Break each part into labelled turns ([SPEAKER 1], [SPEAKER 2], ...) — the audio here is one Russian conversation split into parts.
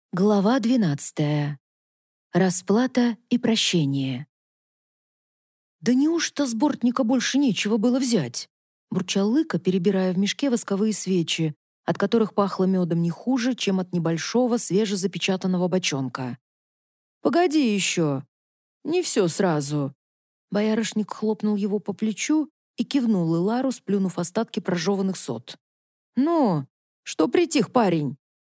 [SPEAKER 1] Глава 12. Расплата и прощение. «Да неужто с бортника больше нечего было взять?» — бурчал Лыка, перебирая в мешке восковые свечи, от которых пахло медом не хуже, чем от небольшого свежезапечатанного бочонка. «Погоди еще! Не все сразу!» Боярышник хлопнул его по плечу и кивнул Илару, сплюнув остатки прожеванных сот. «Ну, что притих, парень?»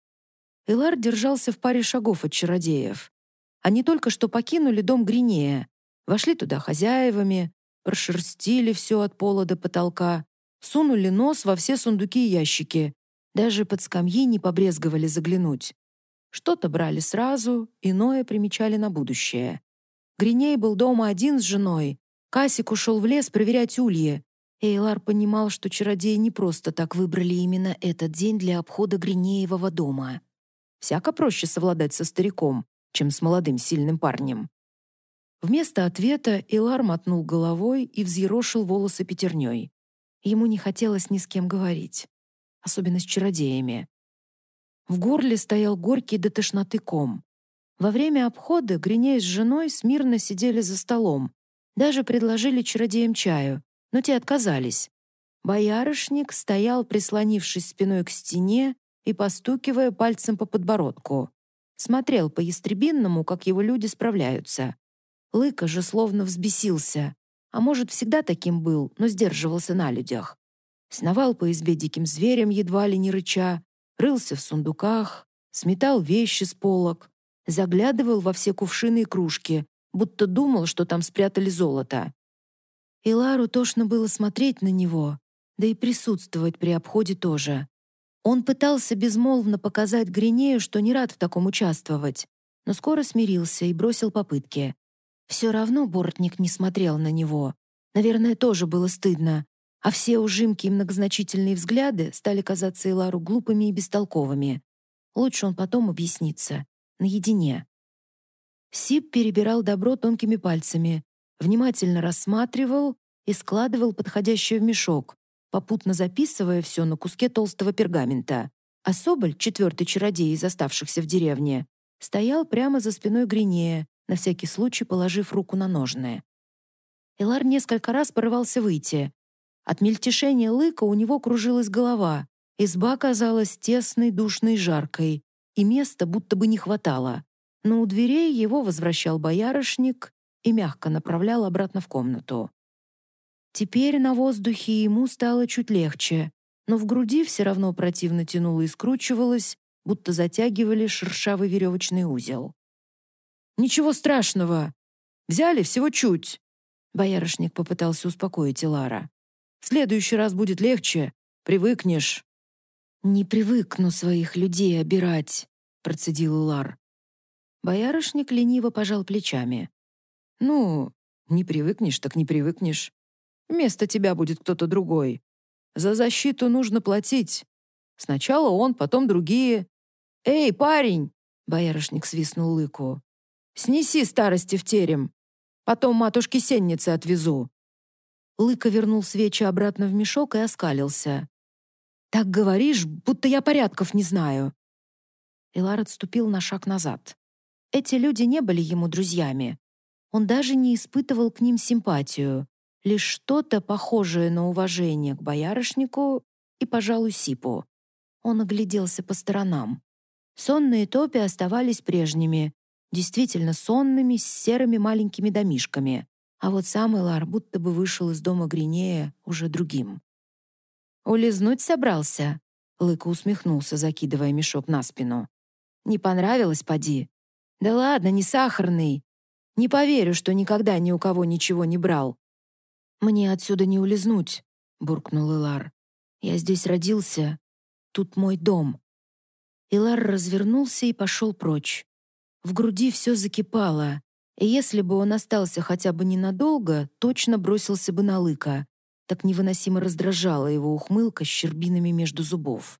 [SPEAKER 1] Илар держался в паре шагов от чародеев. Они только что покинули дом Гринея, вошли туда хозяевами, прошерстили все от пола до потолка, сунули нос во все сундуки и ящики, даже под скамьи не побрезговали заглянуть. Что-то брали сразу, иное примечали на будущее. Гриней был дома один с женой, Касик ушел в лес проверять ульи. Эйлар понимал, что чародеи не просто так выбрали именно этот день для обхода Гринеевого дома. Всяко проще совладать со стариком, чем с молодым сильным парнем. Вместо ответа Илар мотнул головой и взъерошил волосы пятерней. Ему не хотелось ни с кем говорить, особенно с чародеями. В горле стоял горький до тошноты ком. Во время обхода Гриней с женой смирно сидели за столом, даже предложили чародеям чаю, но те отказались. Боярышник стоял, прислонившись спиной к стене и постукивая пальцем по подбородку. Смотрел по-ястребинному, как его люди справляются. Лыка же словно взбесился. А может, всегда таким был, но сдерживался на людях. Сновал по избе диким зверем, едва ли не рыча, рылся в сундуках, сметал вещи с полок, заглядывал во все кувшины и кружки, будто думал, что там спрятали золото. Илару тошно было смотреть на него, да и присутствовать при обходе тоже. Он пытался безмолвно показать Гринею, что не рад в таком участвовать, но скоро смирился и бросил попытки. Все равно бортник не смотрел на него. Наверное, тоже было стыдно, а все ужимки и многозначительные взгляды стали казаться Илару глупыми и бестолковыми. Лучше он потом объяснится, наедине. Сип перебирал добро тонкими пальцами, внимательно рассматривал и складывал подходящее в мешок, попутно записывая все на куске толстого пергамента. А Соболь, четвертый чародей из оставшихся в деревне, стоял прямо за спиной Гринея, на всякий случай положив руку на ножны. Илар несколько раз порывался выйти. От мельтешения Лыка у него кружилась голова, изба казалась тесной, душной, жаркой, и места будто бы не хватало. Но у дверей его возвращал боярышник и мягко направлял обратно в комнату. Теперь на воздухе ему стало чуть легче, но в груди все равно противно тянуло и скручивалось, будто затягивали шершавый веревочный узел. «Ничего страшного! Взяли всего чуть!» Боярышник попытался успокоить Илара. «В следующий раз будет легче, привыкнешь». «Не привыкну своих людей обирать», — процедил Илар. Боярышник лениво пожал плечами. «Ну, не привыкнешь, так не привыкнешь. Вместо тебя будет кто-то другой. За защиту нужно платить. Сначала он, потом другие. Эй, парень!» Боярышник свистнул Лыку. «Снеси старости в терем. Потом матушке сенницы отвезу». Лыка вернул свечи обратно в мешок и оскалился. «Так говоришь, будто я порядков не знаю». Илар отступил на шаг назад. Эти люди не были ему друзьями. Он даже не испытывал к ним симпатию. Лишь что-то похожее на уважение к боярышнику и, пожалуй, Сипу. Он огляделся по сторонам. Сонные топи оставались прежними, действительно сонными, с серыми маленькими домишками. А вот сам Илар будто бы вышел из дома Гринея уже другим. «Улизнуть собрался?» Лыка усмехнулся, закидывая мешок на спину. «Не понравилось, поди? Да ладно, не сахарный. Не поверю, что никогда ни у кого ничего не брал». «Мне отсюда не улизнуть», — буркнул Илар. «Я здесь родился. Тут мой дом». Илар развернулся и пошел прочь. В груди все закипало, и если бы он остался хотя бы ненадолго, точно бросился бы на Лыка. Так невыносимо раздражала его ухмылка с щербинами между зубов.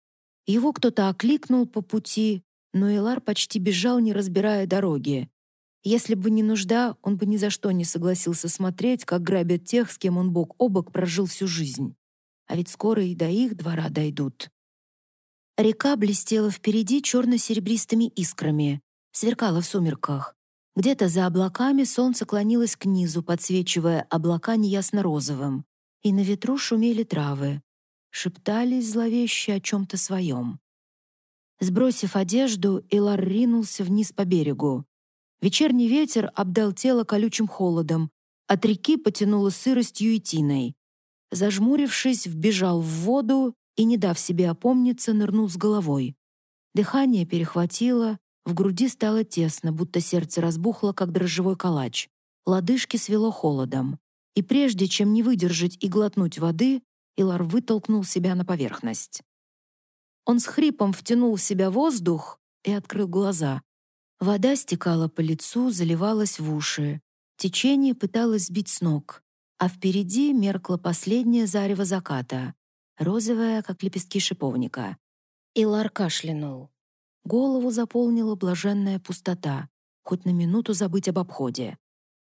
[SPEAKER 1] Его кто-то окликнул по пути, но Илар почти бежал, не разбирая дороги. Если бы не нужда, он бы ни за что не согласился смотреть, как грабят тех, с кем он бок о бок прожил всю жизнь. А ведь скоро и до их двора дойдут. Река блестела впереди черно-серебристыми искрами, сверкала в сумерках. Где-то за облаками солнце клонилось к низу, подсвечивая облака неясно-розовым. И на ветру шумели травы, шептались зловеще о чем-то своем. Сбросив одежду, Илар ринулся вниз по берегу. Вечерний ветер обдал тело колючим холодом, от реки потянуло сыростью и тиной. Зажмурившись, вбежал в воду и, не дав себе опомниться, нырнул с головой. Дыхание перехватило, в груди стало тесно, будто сердце разбухло, как дрожжевой калач. Лодыжки свело холодом. И прежде чем не выдержать и глотнуть воды, Илар вытолкнул себя на поверхность. Он с хрипом втянул в себя воздух и открыл глаза. Вода стекала по лицу, заливалась в уши. Течение пыталось сбить с ног, а впереди меркло последнее зарево заката, розовое, как лепестки шиповника. Илар кашлянул. Голову заполнила блаженная пустота, хоть на минуту забыть об обходе.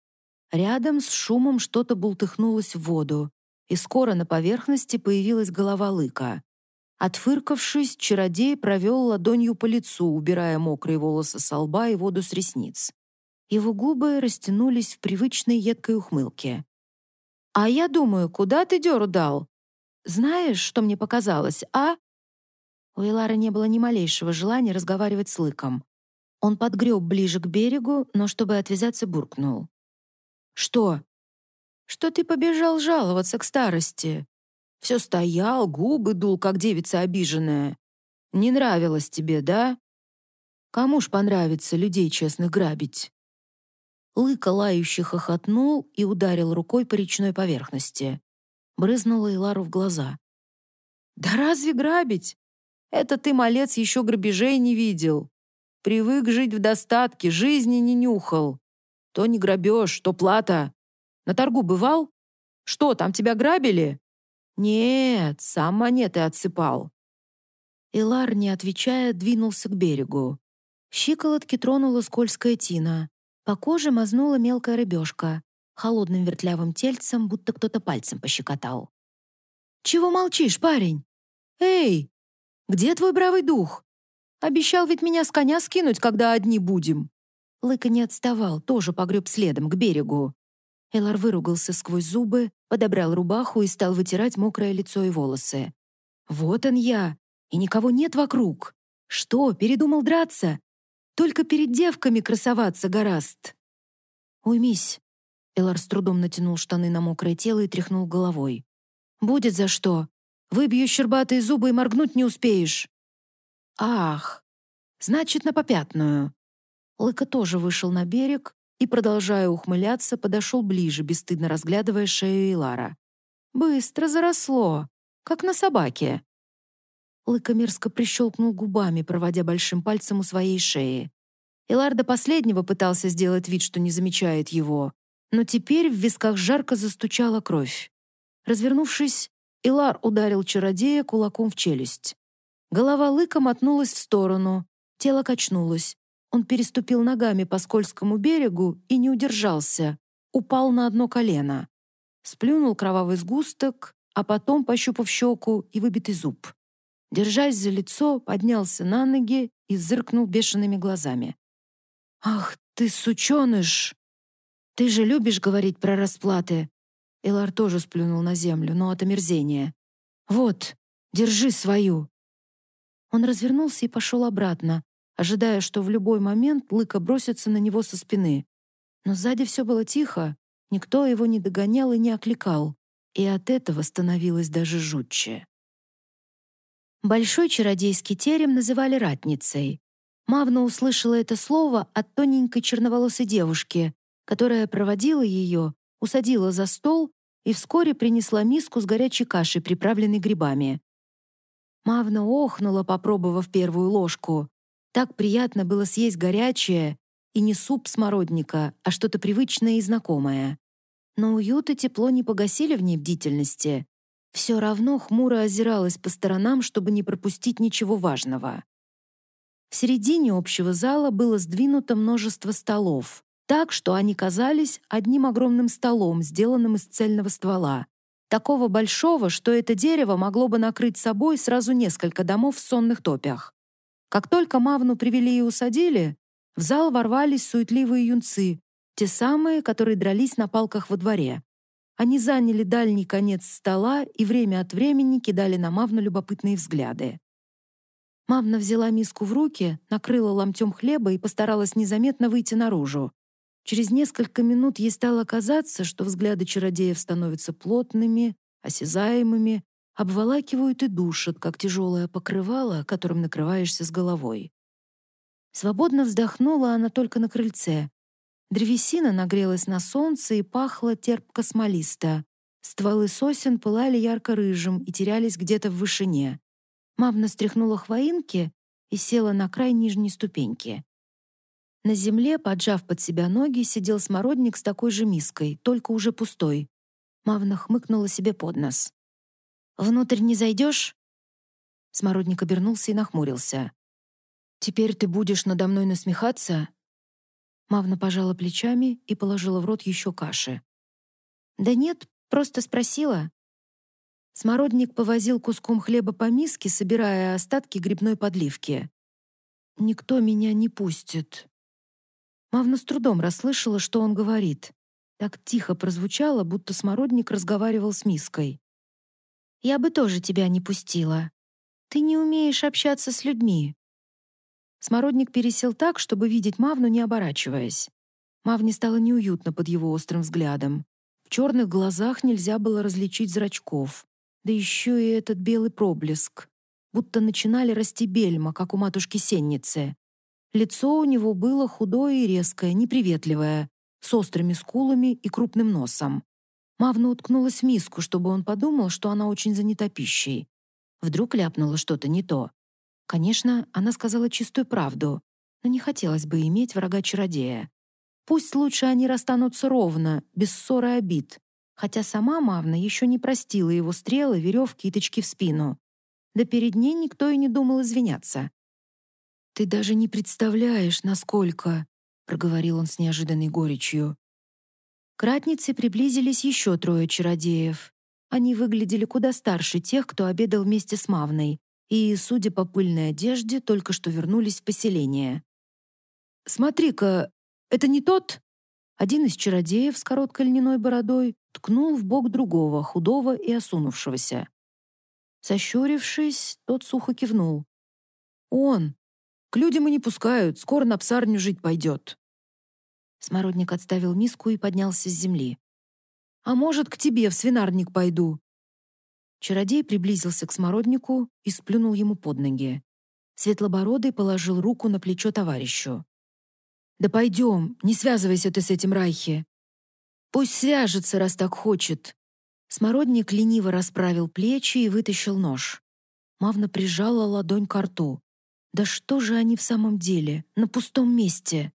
[SPEAKER 1] Рядом с шумом что-то бултыхнулось в воду, и скоро на поверхности появилась голова лыка. Отфыркавшись, чародей провел ладонью по лицу, убирая мокрые волосы со лба и воду с ресниц. Его губы растянулись в привычной едкой ухмылке. «А я думаю, куда ты дёру дал? Знаешь, что мне показалось, а?» У Илара не было ни малейшего желания разговаривать с лыком. Он подгреб ближе к берегу, но чтобы отвязаться, буркнул. «Что?» «Что ты побежал жаловаться к старости? Все стоял, губы дул, как девица обиженная. Не нравилось тебе, да? Кому ж понравится людей честных грабить?» Лыка лающе хохотнул и ударил рукой по речной поверхности. Брызнуло Илару в глаза. «Да разве грабить? Это ты, малец, еще грабежей не видел. Привык жить в достатке, жизни не нюхал. То не грабеж, то плата. На торгу бывал? Что, там тебя грабили?» «Нет, сам монеты отсыпал». Илар, не отвечая, двинулся к берегу. Щиколотки тронула скользкая тина. По коже мазнула мелкая рыбешка. Холодным вертлявым тельцем, будто кто-то пальцем пощекотал. «Чего молчишь, парень? Эй, где твой бравый дух? Обещал ведь меня с коня скинуть, когда одни будем». Лыка не отставал, тоже погреб следом, к берегу. Элар выругался сквозь зубы, подобрал рубаху и стал вытирать мокрое лицо и волосы. «Вот он я, и никого нет вокруг. Что, передумал драться? Только перед девками красоваться гораст». «Уймись». Элар с трудом натянул штаны на мокрое тело и тряхнул головой. «Будет за что. Выбью щербатые зубы и моргнуть не успеешь». «Ах, значит, на попятную». Лыка тоже вышел на берег и, продолжая ухмыляться, подошел ближе, бесстыдно разглядывая шею Илара. «Быстро заросло, как на собаке». Лыка мерзко прищелкнул губами, проводя большим пальцем у своей шеи. Илар до последнего пытался сделать вид, что не замечает его, но теперь в висках жарко застучала кровь. Развернувшись, Илар ударил чародея кулаком в челюсть. Голова Лыка мотнулась в сторону, тело качнулось. Он переступил ногами по скользкому берегу и не удержался, упал на одно колено. Сплюнул кровавый сгусток, а потом, пощупав щеку и выбитый зуб. Держась за лицо, поднялся на ноги и зыркнул бешеными глазами. «Ах ты, сученыш! Ты же любишь говорить про расплаты!» Илар тоже сплюнул на землю, но от омерзения. «Вот, держи свою!» Он развернулся и пошел обратно, ожидая, что в любой момент Лыка бросится на него со спины. Но сзади все было тихо, никто его не догонял и не окликал, и от этого становилось даже жутче. Большой чародейский терем называли ратницей. Мавна услышала это слово от тоненькой черноволосой девушки, которая проводила ее, усадила за стол и вскоре принесла миску с горячей кашей, приправленной грибами. Мавна охнула, попробовав первую ложку. Так приятно было съесть горячее, и не суп смородника, а что-то привычное и знакомое. Но уют и тепло не погасили в ней бдительности. Все равно хмуро озиралась по сторонам, чтобы не пропустить ничего важного. В середине общего зала было сдвинуто множество столов, так что они казались одним огромным столом, сделанным из цельного ствола. Такого большого, что это дерево могло бы накрыть собой сразу несколько домов в сонных топях. Как только Мавну привели и усадили, в зал ворвались суетливые юнцы, те самые, которые дрались на палках во дворе. Они заняли дальний конец стола и время от времени кидали на Мавну любопытные взгляды. Мавна взяла миску в руки, накрыла ломтем хлеба и постаралась незаметно выйти наружу. Через несколько минут ей стало казаться, что взгляды чародеев становятся плотными, осязаемыми, обволакивают и душат, как тяжелое покрывало, которым накрываешься с головой. Свободно вздохнула она только на крыльце. Древесина нагрелась на солнце и пахла терпко-смолисто. Стволы сосен пылали ярко-рыжим и терялись где-то в вышине. Мавна стряхнула хвоинки и села на край нижней ступеньки. На земле, поджав под себя ноги, сидел смородник с такой же миской, только уже пустой. Мавна хмыкнула себе под нос. «Внутрь не зайдешь?» Смородник обернулся и нахмурился. «Теперь ты будешь надо мной насмехаться?» Мавна пожала плечами и положила в рот еще каши. «Да нет, просто спросила». Смородник повозил куском хлеба по миске, собирая остатки грибной подливки. «Никто меня не пустит». Мавна с трудом расслышала, что он говорит. Так тихо прозвучало, будто смородник разговаривал с миской. «Я бы тоже тебя не пустила. Ты не умеешь общаться с людьми». Смородник пересел так, чтобы видеть Мавну, не оборачиваясь. Мавне стало неуютно под его острым взглядом. В черных глазах нельзя было различить зрачков. Да еще и этот белый проблеск. Будто начинали расти бельма, как у матушки-сенницы. Лицо у него было худое и резкое, неприветливое, с острыми скулами и крупным носом. Мавна уткнулась в миску, чтобы он подумал, что она очень занята пищей. Вдруг ляпнула что-то не то. Конечно, она сказала чистую правду, но не хотелось бы иметь врага-чародея. Пусть лучше они расстанутся ровно, без ссоры и обид, хотя сама Мавна еще не простила его стрелы, веревки и тычки в спину. Да перед ней никто и не думал извиняться. «Ты даже не представляешь, насколько...» — проговорил он с неожиданной горечью. К ратнице приблизились еще 3 чародеев. Они выглядели куда старше тех, кто обедал вместе с Мавной, и, судя по пыльной одежде, только что вернулись в поселение. «Смотри-ка, это не тот?» Один из чародеев с короткой льняной бородой ткнул в бок другого, худого и осунувшегося. Сощурившись, тот сухо кивнул. «Он! К людям и не пускают, скоро на псарню жить пойдет». Смородник отставил миску и поднялся с земли. «А может, к тебе в свинарник пойду?» Чародей приблизился к смороднику и сплюнул ему под ноги. Светлобородый положил руку на плечо товарищу. «Да пойдем, не связывайся ты с этим Райхи. Пусть свяжется, раз так хочет». Смородник лениво расправил плечи и вытащил нож. Мавна прижала ладонь к рту. «Да что же они в самом деле, на пустом месте?»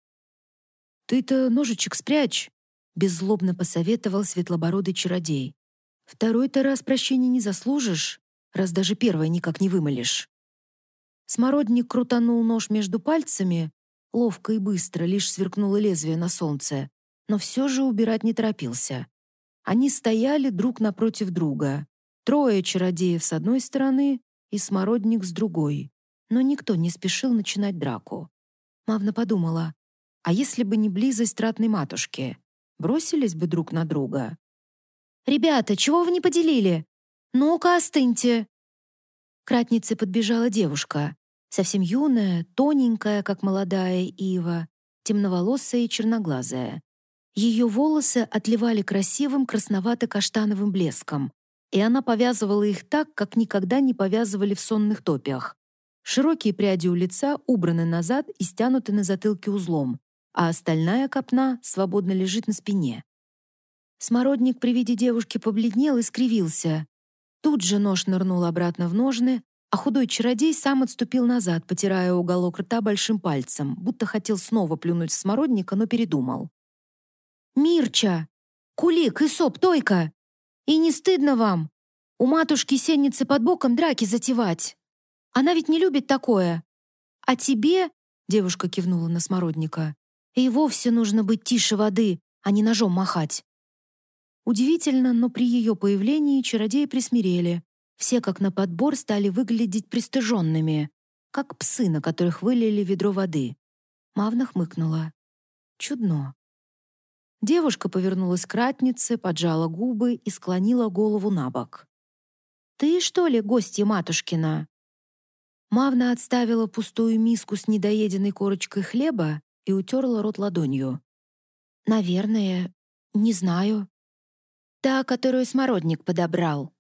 [SPEAKER 1] «Ты-то ножичек спрячь», — беззлобно посоветовал светлобородый чародей. «Второй-то раз прощения не заслужишь, раз даже первое никак не вымолишь». Смородник крутанул нож между пальцами, ловко и быстро, лишь сверкнуло лезвие на солнце, но все же убирать не торопился. Они стояли друг напротив друга. 3 чародеев с одной стороны и смородник с другой, но никто не спешил начинать драку. Мавна подумала, а если бы не близость ратной матушки, бросились бы друг на друга? «Ребята, чего вы не поделили? Ну-ка, остыньте!» К ратнице подбежала девушка, совсем юная, тоненькая, как молодая ива, темноволосая и черноглазая. Ее волосы отливали красивым красновато-каштановым блеском, и она повязывала их так, как никогда не повязывали в сонных топях. Широкие пряди у лица убраны назад и стянуты на затылке узлом, а остальная копна свободно лежит на спине. Смородник при виде девушки побледнел и скривился. Тут же нож нырнул обратно в ножны, а худой чародей сам отступил назад, потирая уголок рта большим пальцем, будто хотел снова плюнуть в смородника, но передумал. «Мирча! Кулик, Исоп, Тойка! И не стыдно вам? У матушки-сенницы под боком драки затевать! Она ведь не любит такое! А тебе, — девушка кивнула на смородника, — и вовсе нужно быть тише воды, а не ножом махать!» Удивительно, но при ее появлении чародеи присмирели. Все, как на подбор, стали выглядеть пристыженными, как псы, на которых вылили ведро воды. Мавна хмыкнула. Чудно. Девушка повернулась к ратнице, поджала губы и склонила голову на бок. «Ты, что ли, гостья матушкина?» Мавна отставила пустую миску с недоеденной корочкой хлеба и утерла рот ладонью. «Наверное, не знаю». «Та, которую смородник подобрал».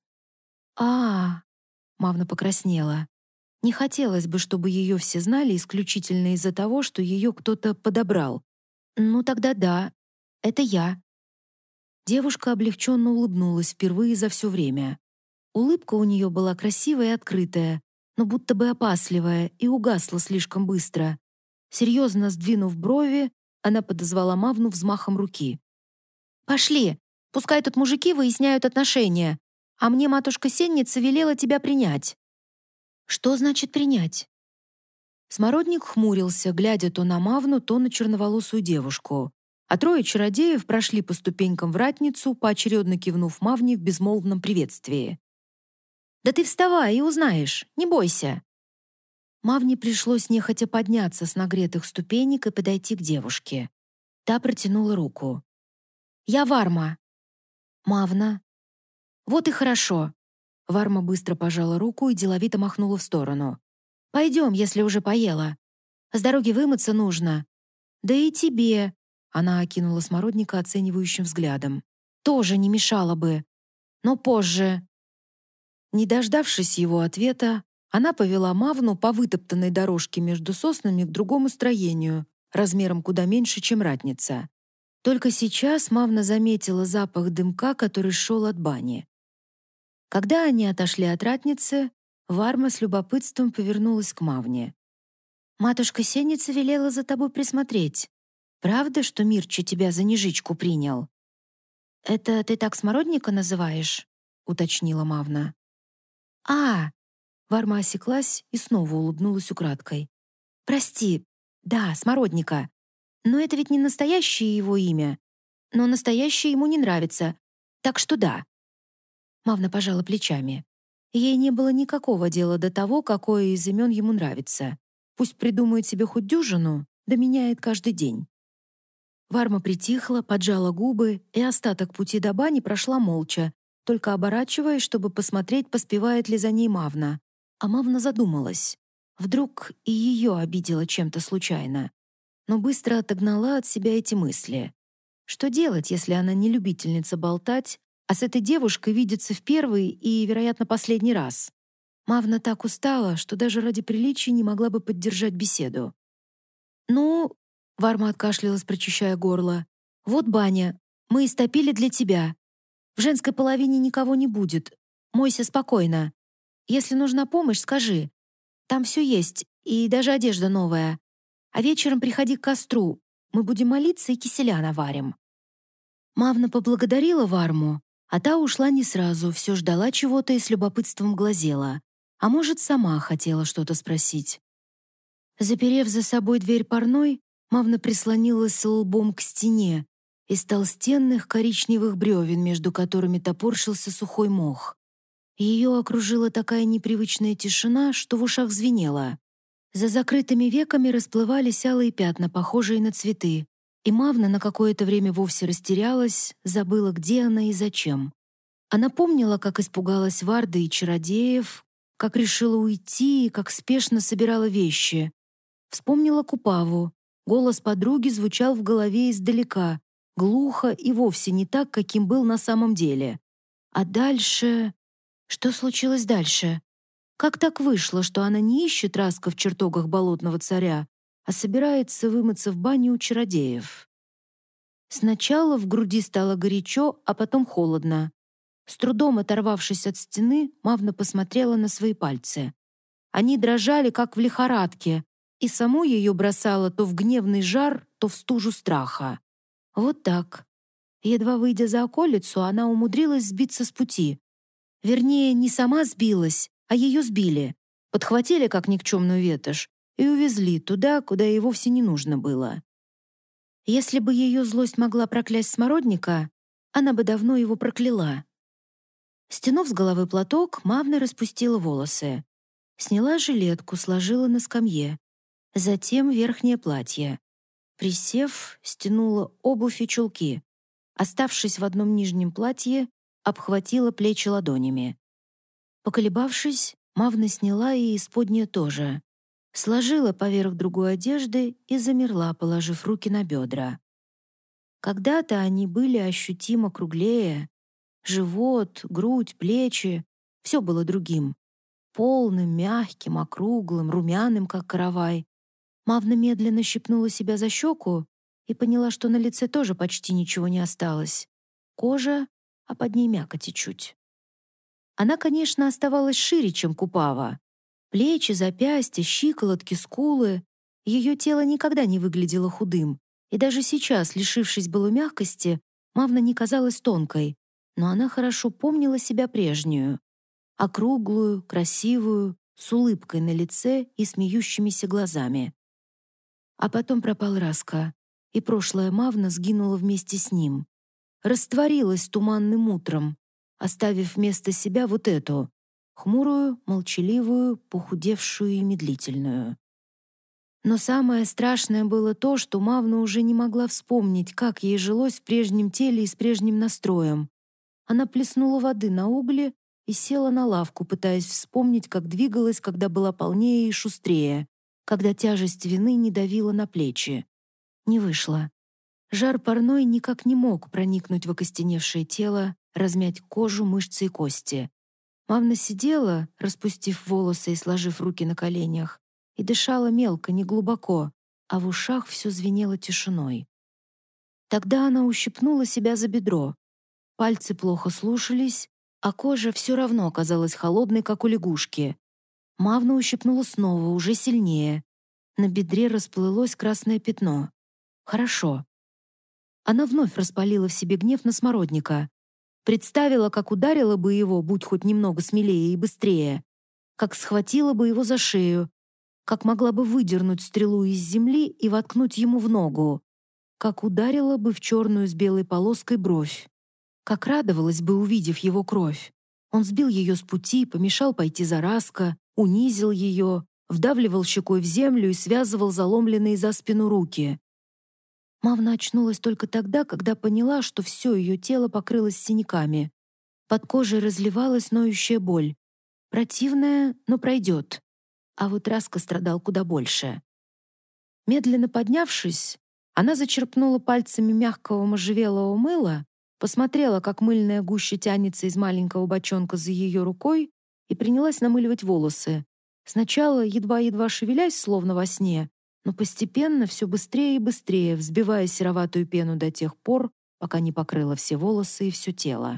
[SPEAKER 1] Мавна покраснела. Не хотелось бы, чтобы ее все знали исключительно из-за того, что ее кто-то подобрал. «Ну тогда да, это я». Девушка облегченно улыбнулась впервые за все время. Улыбка у нее была красивая и открытая, но будто бы опасливая, и угасла слишком быстро. Серьезно сдвинув брови, она подозвала Мавну взмахом руки. «Пошли, пускай тут мужики выясняют отношения, а мне матушка-сенница велела тебя принять». «Что значит принять?» Смородник хмурился, глядя то на Мавну, то на черноволосую девушку. А трое чародеев прошли по ступенькам в ратницу, поочередно кивнув Мавне в безмолвном приветствии. «Да ты вставай и узнаешь, не бойся». Мавне пришлось нехотя подняться с нагретых ступенек и подойти к девушке. Та протянула руку. «Я Варма». «Мавна». «Вот и хорошо». Варма быстро пожала руку и деловито махнула в сторону. «Пойдем, если уже поела. С дороги вымыться нужно. Да и тебе», — она окинула Смородника оценивающим взглядом. «Тоже не мешало бы. Но позже». Не дождавшись его ответа, она повела Мавну по вытоптанной дорожке между соснами к другому строению, размером куда меньше, чем ратница. Только сейчас Мавна заметила запах дымка, который шел от бани. Когда они отошли от ратницы, Варма с любопытством повернулась к Мавне. «Матушка-сенница велела за тобой присмотреть. Правда, что Мирча тебя за нежичку принял?» «Это ты так Смородника называешь?» — уточнила Мавна. Варма осеклась и снова улыбнулась украдкой. «Прости, да, Смородника. Но это ведь не настоящее его имя. Но настоящее ему не нравится. Так что да». Мавна пожала плечами. Ей не было никакого дела до того, какое из имен ему нравится. Пусть придумает себе хоть дюжину, да меняет каждый день. Варма притихла, поджала губы и остаток пути до бани прошла молча, только оборачиваясь, чтобы посмотреть, поспевает ли за ней Мавна. А Мавна задумалась. Вдруг и ее обидела чем-то случайно. Но быстро отогнала от себя эти мысли. Что делать, если она не любительница болтать, а с этой девушкой видится в первый и, вероятно, последний раз? Мавна так устала, что даже ради приличия не могла бы поддержать беседу. «Ну...» — Варма откашлялась, прочищая горло. «Вот баня. Мы истопили для тебя. В женской половине никого не будет. Мойся спокойно. Если нужна помощь, скажи. Там все есть, и даже одежда новая. А вечером приходи к костру. Мы будем молиться и киселя наварим». Мавна поблагодарила Варму, а та ушла не сразу, все ждала чего-то и с любопытством глазела. А может, сама хотела что-то спросить. Заперев за собой дверь парной, Мавна прислонилась лбом к стене из толстенных коричневых бревен, между которыми топорщился сухой мох. Ее окружила такая непривычная тишина, что в ушах звенело. За закрытыми веками расплывались алые пятна, похожие на цветы, и Мавна на какое-то время вовсе растерялась, забыла, где она и зачем. Она помнила, как испугалась Варды и чародеев, как решила уйти и как спешно собирала вещи. Вспомнила Купаву. Голос подруги звучал в голове издалека, глухо и вовсе не так, каким был на самом деле. А дальше... Что случилось дальше? Как так вышло, что она не ищет Раска в чертогах болотного царя, а собирается вымыться в бане у чародеев? Сначала в груди стало горячо, а потом холодно. С трудом оторвавшись от стены, Мавна посмотрела на свои пальцы. Они дрожали, как в лихорадке, и саму ее бросало то в гневный жар, то в стужу страха. Вот так. Едва выйдя за околицу, она умудрилась сбиться с пути. Вернее, не сама сбилась, а ее сбили. Подхватили, как никчемную ветошь, и увезли туда, куда ей вовсе не нужно было. Если бы ее злость могла проклясть Смородника, она бы давно его прокляла. Стянув с головы платок, Мавна распустила волосы. Сняла жилетку, сложила на скамье. Затем верхнее платье. Присев, стянула обувь и чулки. Оставшись в одном нижнем платье, обхватила плечи ладонями. Поколебавшись, Мавна сняла и исподнее тоже. Сложила поверх другой одежды и замерла, положив руки на бедра. Когда-то они были ощутимо круглее. Живот, грудь, плечи — все было другим. Полным, мягким, округлым, румяным, как каравай. Мавна медленно щипнула себя за щеку и поняла, что на лице тоже почти ничего не осталось. Кожа, а под ней мякоти чуть. Она, конечно, оставалась шире, чем Купава. Плечи, запястья, щиколотки, скулы. Ее тело никогда не выглядело худым, и даже сейчас, лишившись было мягкости, Мавна не казалась тонкой, но она хорошо помнила себя прежнюю. Округлую, красивую, с улыбкой на лице и смеющимися глазами. А потом пропал Раска, и прошлая Мавна сгинула вместе с ним. Растворилась туманным утром, оставив вместо себя вот эту, хмурую, молчаливую, похудевшую и медлительную. Но самое страшное было то, что Мавна уже не могла вспомнить, как ей жилось в прежнем теле и с прежним настроем. Она плеснула воды на угли и села на лавку, пытаясь вспомнить, как двигалась, когда была полнее и шустрее, когда тяжесть вины не давила на плечи. Не вышло. Жар парной никак не мог проникнуть в окостеневшее тело, размять кожу, мышцы и кости. Мавна сидела, распустив волосы и сложив руки на коленях, и дышала мелко, неглубоко, а в ушах все звенело тишиной. Тогда она ущипнула себя за бедро. Пальцы плохо слушались, а кожа все равно оказалась холодной, как у лягушки. Мавна ущипнула снова, уже сильнее. На бедре расплылось красное пятно. Хорошо. Она вновь распалила в себе гнев на Смородника. Представила, как ударила бы его, будь хоть немного смелее и быстрее, как схватила бы его за шею, как могла бы выдернуть стрелу из земли и воткнуть ему в ногу, как ударила бы в черную с белой полоской бровь, как радовалась бы, увидев его кровь. Он сбил ее с пути, помешал пойти за Раска, унизил ее, вдавливал щекой в землю и связывал заломленные за спину руки. Мавна очнулась только тогда, когда поняла, что все ее тело покрылось синяками. Под кожей разливалась ноющая боль. Противная, но пройдет. А вот Раска страдал куда больше. Медленно поднявшись, она зачерпнула пальцами мягкого можжевелого мыла, посмотрела, как мыльная гуща тянется из маленького бочонка за ее рукой, и принялась намыливать волосы. Сначала едва-едва шевелясь, словно во сне, но постепенно все быстрее и быстрее, взбивая сероватую пену до тех пор, пока не покрыла все волосы и все тело.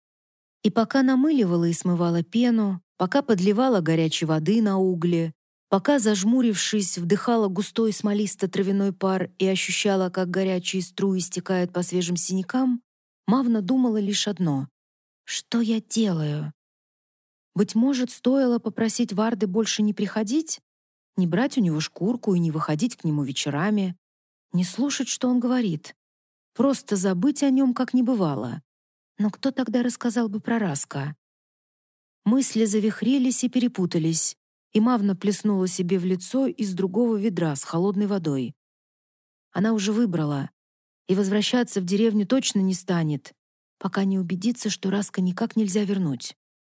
[SPEAKER 1] И пока намыливала и смывала пену, пока подливала горячей воды на угли, пока, зажмурившись, вдыхала густой смолисто-травяной пар и ощущала, как горячие струи стекают по свежим синякам, Мавна думала лишь одно: «Что я делаю?» Быть может, стоило попросить Варды больше не приходить? Не брать у него шкурку и не выходить к нему вечерами, не слушать, что он говорит, просто забыть о нем, как не бывало. Но кто тогда рассказал бы про Раска? Мысли завихрились и перепутались, и Мавна плеснула себе в лицо из другого ведра с холодной водой. Она уже выбрала, и возвращаться в деревню точно не станет, пока не убедится, что Раска никак нельзя вернуть.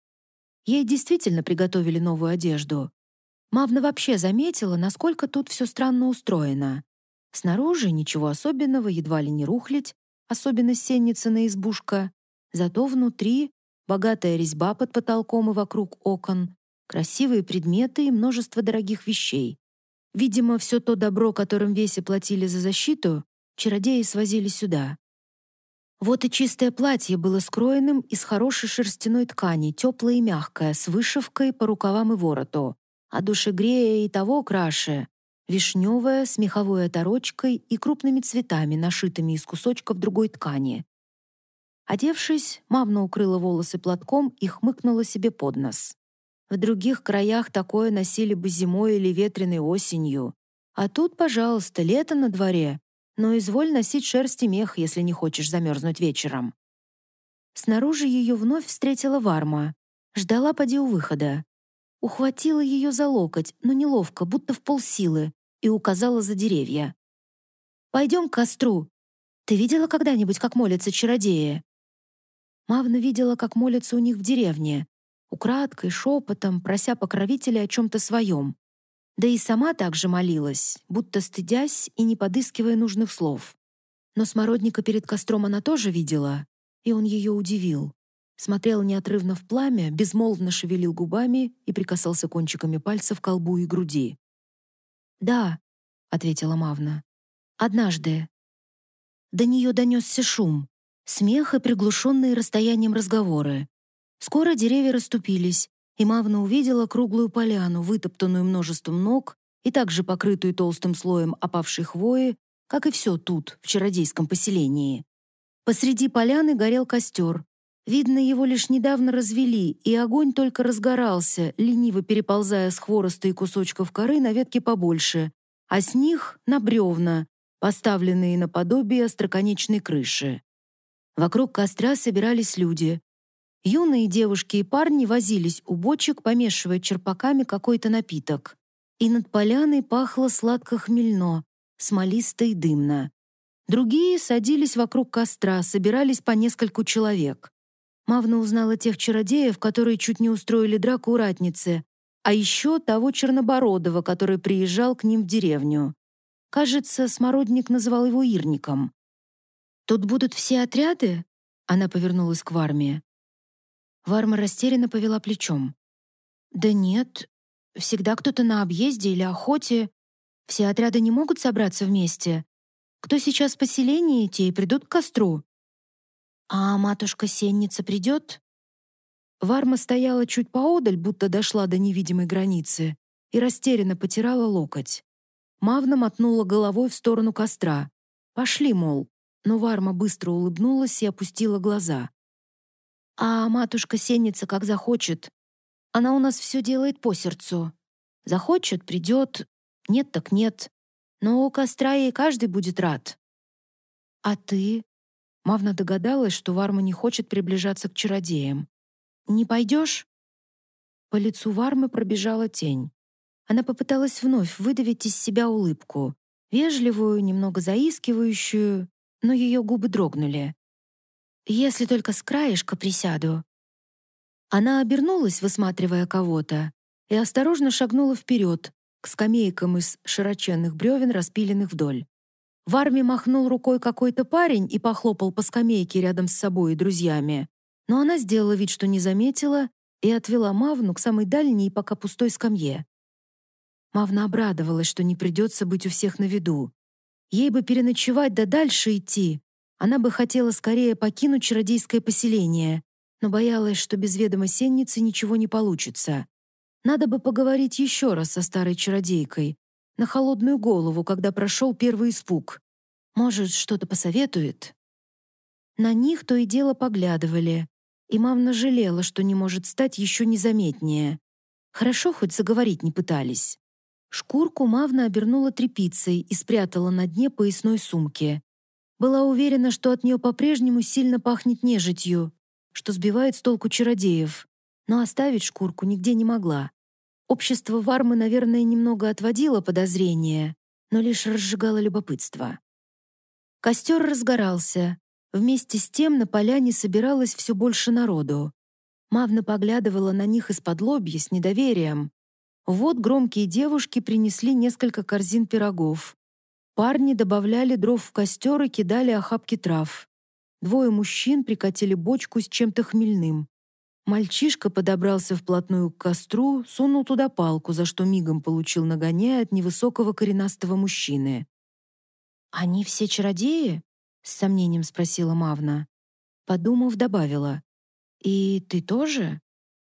[SPEAKER 1] Ей действительно приготовили новую одежду. Мавна вообще заметила, насколько тут все странно устроено. Снаружи ничего особенного, едва ли не рухлядь, особенно сенницына избушка. Зато внутри богатая резьба под потолком и вокруг окон, красивые предметы и множество дорогих вещей. Видимо, все то добро, которым весе платили за защиту, чародеи свозили сюда. Вот и чистое платье было скроенным из хорошей шерстяной ткани, теплое и мягкое, с вышивкой по рукавам и вороту. А душегрея и того краше. Вишневая, с меховой оторочкой и крупными цветами, нашитыми из кусочков другой ткани. Одевшись, Мавна укрыла волосы платком и хмыкнула себе под нос. В других краях такое носили бы зимой или ветреной осенью. А тут, пожалуйста, лето на дворе, но изволь носить шерсть и мех, если не хочешь замерзнуть вечером. Снаружи ее вновь встретила Варма. Ждала поди у выхода. Ухватила ее за локоть, но неловко, будто в полсилы, и указала за деревья. «Пойдем к костру. Ты видела когда-нибудь, как молятся чародеи?» Мавна видела, как молятся у них в деревне, украдкой, шепотом, прося покровителя о чем-то своем. Да и сама также молилась, будто стыдясь и не подыскивая нужных слов. Но смородника перед костром она тоже видела, и он ее удивил. Смотрел неотрывно в пламя, безмолвно шевелил губами и прикасался кончиками пальцев к колбу и груди. «Да», — ответила Мавна, — «однажды». До нее донесся шум, смех и приглушенные расстоянием разговоры. Скоро деревья расступились, и Мавна увидела круглую поляну, вытоптанную множеством ног и также покрытую толстым слоем опавшей хвои, как и все тут, в чародейском поселении. Посреди поляны горел костер. Видно, его лишь недавно развели, и огонь только разгорался, лениво переползая с хвороста и кусочков коры на ветки побольше, а с них — на бревна, поставленные наподобие остроконечной крыши. Вокруг костра собирались люди. Юные девушки и парни возились у бочек, помешивая черпаками какой-то напиток. И над поляной пахло сладко-хмельно, смолисто и дымно. Другие садились вокруг костра, собирались по нескольку человек. Мавна узнала тех чародеев, которые чуть не устроили драку у ратницы, а еще того чернобородого, который приезжал к ним в деревню. Кажется, Смородник называл его Ирником. «Тут будут все отряды?» Она повернулась к Варме. Варма растерянно повела плечом. «Да нет, всегда кто-то на объезде или охоте. Все отряды не могут собраться вместе. Кто сейчас в поселении, те и придут к костру». «А матушка-сенница придет?» Варма стояла чуть поодаль, будто дошла до невидимой границы, и растерянно потирала локоть. Мавна мотнула головой в сторону костра. «Пошли, мол». Но Варма быстро улыбнулась и опустила глаза. «А матушка-сенница как захочет. Она у нас все делает по сердцу. Захочет — придет, нет так нет. Но у костра ей каждый будет рад». «А ты?» Мавна догадалась, что Варма не хочет приближаться к чародеям. «Не пойдешь?» По лицу Вармы пробежала тень. Она попыталась вновь выдавить из себя улыбку. Вежливую, немного заискивающую, но ее губы дрогнули. «Если только с краешка присяду». Она обернулась, высматривая кого-то, и осторожно шагнула вперед, к скамейкам из широченных бревен, распиленных вдоль. Варме махнул рукой какой-то парень и похлопал по скамейке рядом с собой и друзьями, но она сделала вид, что не заметила, и отвела Мавну к самой дальней, пока пустой скамье. Мавна обрадовалась, что не придется быть у всех на виду. Ей бы переночевать да дальше идти. Она бы хотела скорее покинуть чародейское поселение, но боялась, что без ведома сенницы ничего не получится. Надо бы поговорить еще раз со старой чародейкой, на холодную голову, когда прошел первый испуг. Может, что-то посоветует? На них то и дело поглядывали, и Мавна жалела, что не может стать еще незаметнее. Хорошо, хоть заговорить не пытались. Шкурку Мавна обернула тряпицей и спрятала на дне поясной сумки. Была уверена, что от нее по-прежнему сильно пахнет нежитью, что сбивает с толку чародеев, но оставить шкурку нигде не могла. Общество Вармы, наверное, немного отводило подозрения, но лишь разжигало любопытство. Костер разгорался. Вместе с тем на поляне собиралось все больше народу. Мавна поглядывала на них исподлобья с недоверием. Вот громкие девушки принесли несколько корзин пирогов. Парни добавляли дров в костер и кидали охапки трав. Двое мужчин прикатили бочку с чем-то хмельным. Мальчишка подобрался вплотную к костру, сунул туда палку, за что мигом получил нагоняя от невысокого коренастого мужчины. «Они все чародеи?» — с сомнением спросила Мавна. Подумав, добавила. «И ты тоже?»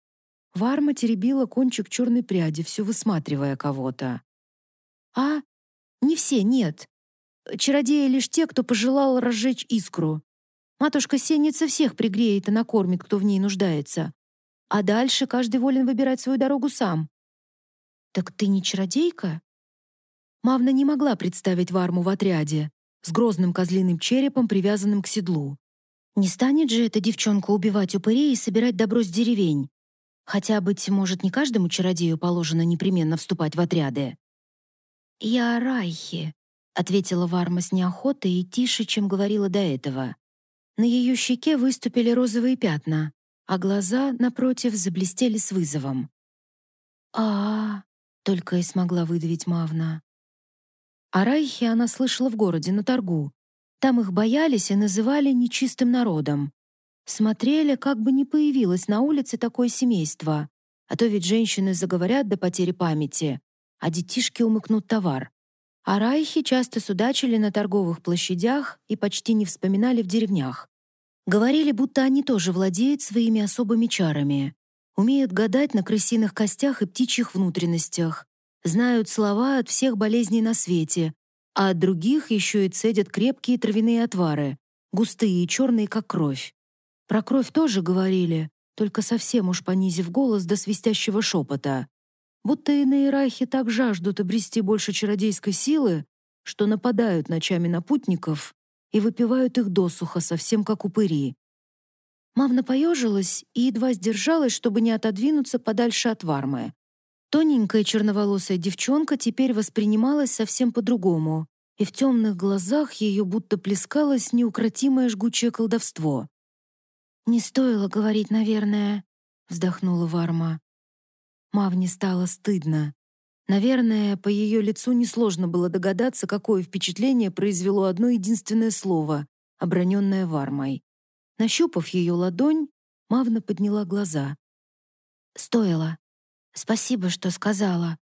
[SPEAKER 1] Варма теребила кончик черной пряди, все высматривая кого-то. «А? Не все, нет. Чародеи лишь те, кто пожелал разжечь искру. Матушка-сенница всех пригреет и накормит, кто в ней нуждается. А дальше каждый волен выбирать свою дорогу сам». «Так ты не чародейка?» Мавна не могла представить Варму в отряде, с грозным козлиным черепом, привязанным к седлу. Не станет же эта девчонка убивать упырей и собирать добро с деревень? Хотя, быть может, не каждому чародею положено непременно вступать в отряды. «Я Райхи», — ответила Варма с неохотой и тише, чем говорила до этого. На ее щеке выступили розовые пятна, а глаза, напротив, заблестели с вызовом. Только и смогла выдавить Мавна. О Райхе она слышала в городе, на торгу. Там их боялись и называли нечистым народом. Смотрели, как бы не появилось на улице такое семейство. А то ведь женщины заговорят до потери памяти, а детишки умыкнут товар. А Райхи часто судачили на торговых площадях и почти не вспоминали в деревнях. Говорили, будто они тоже владеют своими особыми чарами. Умеют гадать на крысиных костях и птичьих внутренностях. Знают слова от всех болезней на свете, а от других еще и цедят крепкие травяные отвары, густые и черные, как кровь. Про кровь тоже говорили, только совсем уж понизив голос до свистящего шепота. Будто иные райхи так жаждут обрести больше чародейской силы, что нападают ночами на путников и выпивают их досуха, совсем как упыри. Мавна поежилась и едва сдержалась, чтобы не отодвинуться подальше от Вармы. Тоненькая черноволосая девчонка теперь воспринималась совсем по-другому, и в темных глазах ее будто плескалось неукротимое жгучее колдовство. «Не стоило говорить, наверное», — вздохнула Варма. Мавне стало стыдно. Наверное, по ее лицу несложно было догадаться, какое впечатление произвело одно единственное слово, оброненное Вармой. Нащупав ее ладонь, Мавна подняла глаза. «Стоило. Спасибо, что сказала.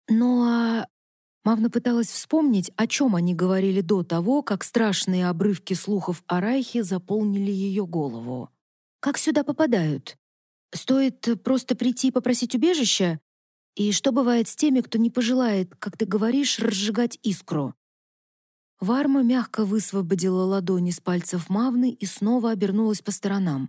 [SPEAKER 1] Но Мавна пыталась вспомнить, о чем они говорили до того, как страшные обрывки слухов о Райхе заполнили ее голову. Как сюда попадают? Стоит просто прийти и попросить убежища? И что бывает с теми, кто не пожелает, как ты говоришь, разжигать искру?» Варма мягко высвободила ладони с пальцев Мавны и снова обернулась по сторонам.